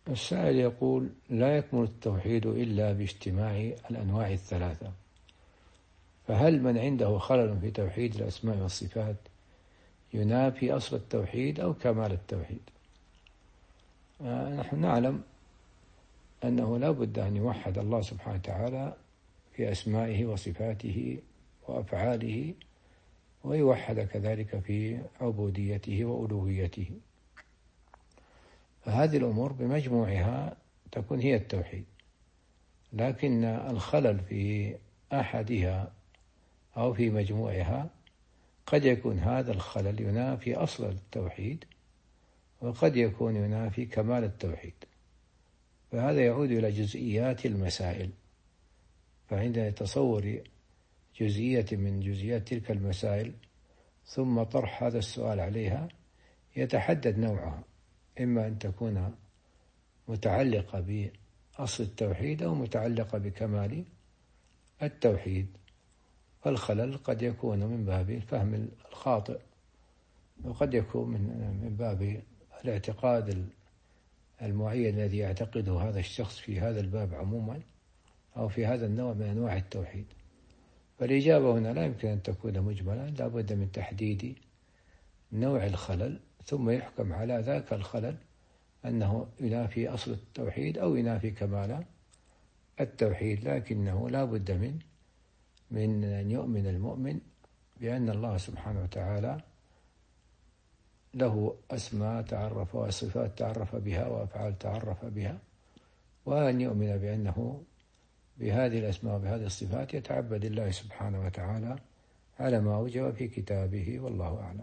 السائل يقول: لا يكمل التوحيد إلا باجتماع الأنواع الثلاثة، فهل من عنده خلل في توحيد الأسماء والصفات ينافي أصل التوحيد أو كمال التوحيد؟ نحن نعلم أنه لا بد أن يوحد الله سبحانه وتعالى في أسمائه وصفاته وأفعاله، ويوحد كذلك في عبوديته وألوهيته، فهذه الأمور بمجموعها تكون هي التوحيد. لكن الخلل في أحدها أو في مجموعها قد يكون هذا الخلل ينافي أصل التوحيد، وقد يكون ينافي كمال التوحيد، فهذا يعود إلى جزئيات المسائل. فعند تصور جزئية من جزئيات تلك المسائل ثم طرح هذا السؤال عليها يتحدد نوعها، إما أن تكون متعلقة بأصل التوحيد أو متعلقة بكمال التوحيد. فالخلل قد يكون من باب الفهم الخاطئ، وقد يكون من باب الاعتقاد المعين الذي يعتقده هذا الشخص في هذا الباب عموما أو في هذا النوع من أنواع التوحيد. فالإجابة هنا لا يمكن أن تكون مجملة، لا بد من تحديد نوع الخلل ثم يحكم على ذاك الخلل أنه ينافي أصل التوحيد أو ينافي كمال التوحيد. لكنه لا بد من أن يؤمن المؤمن بأن الله سبحانه وتعالى له أسماء تعرف وصفات تعرف بها وأفعال تعرف بها، وأن يؤمن بأنه بهذه الأسماء وبهذه الصفات يتعبد الله سبحانه وتعالى على ما أوجب في كتابه، والله أعلم.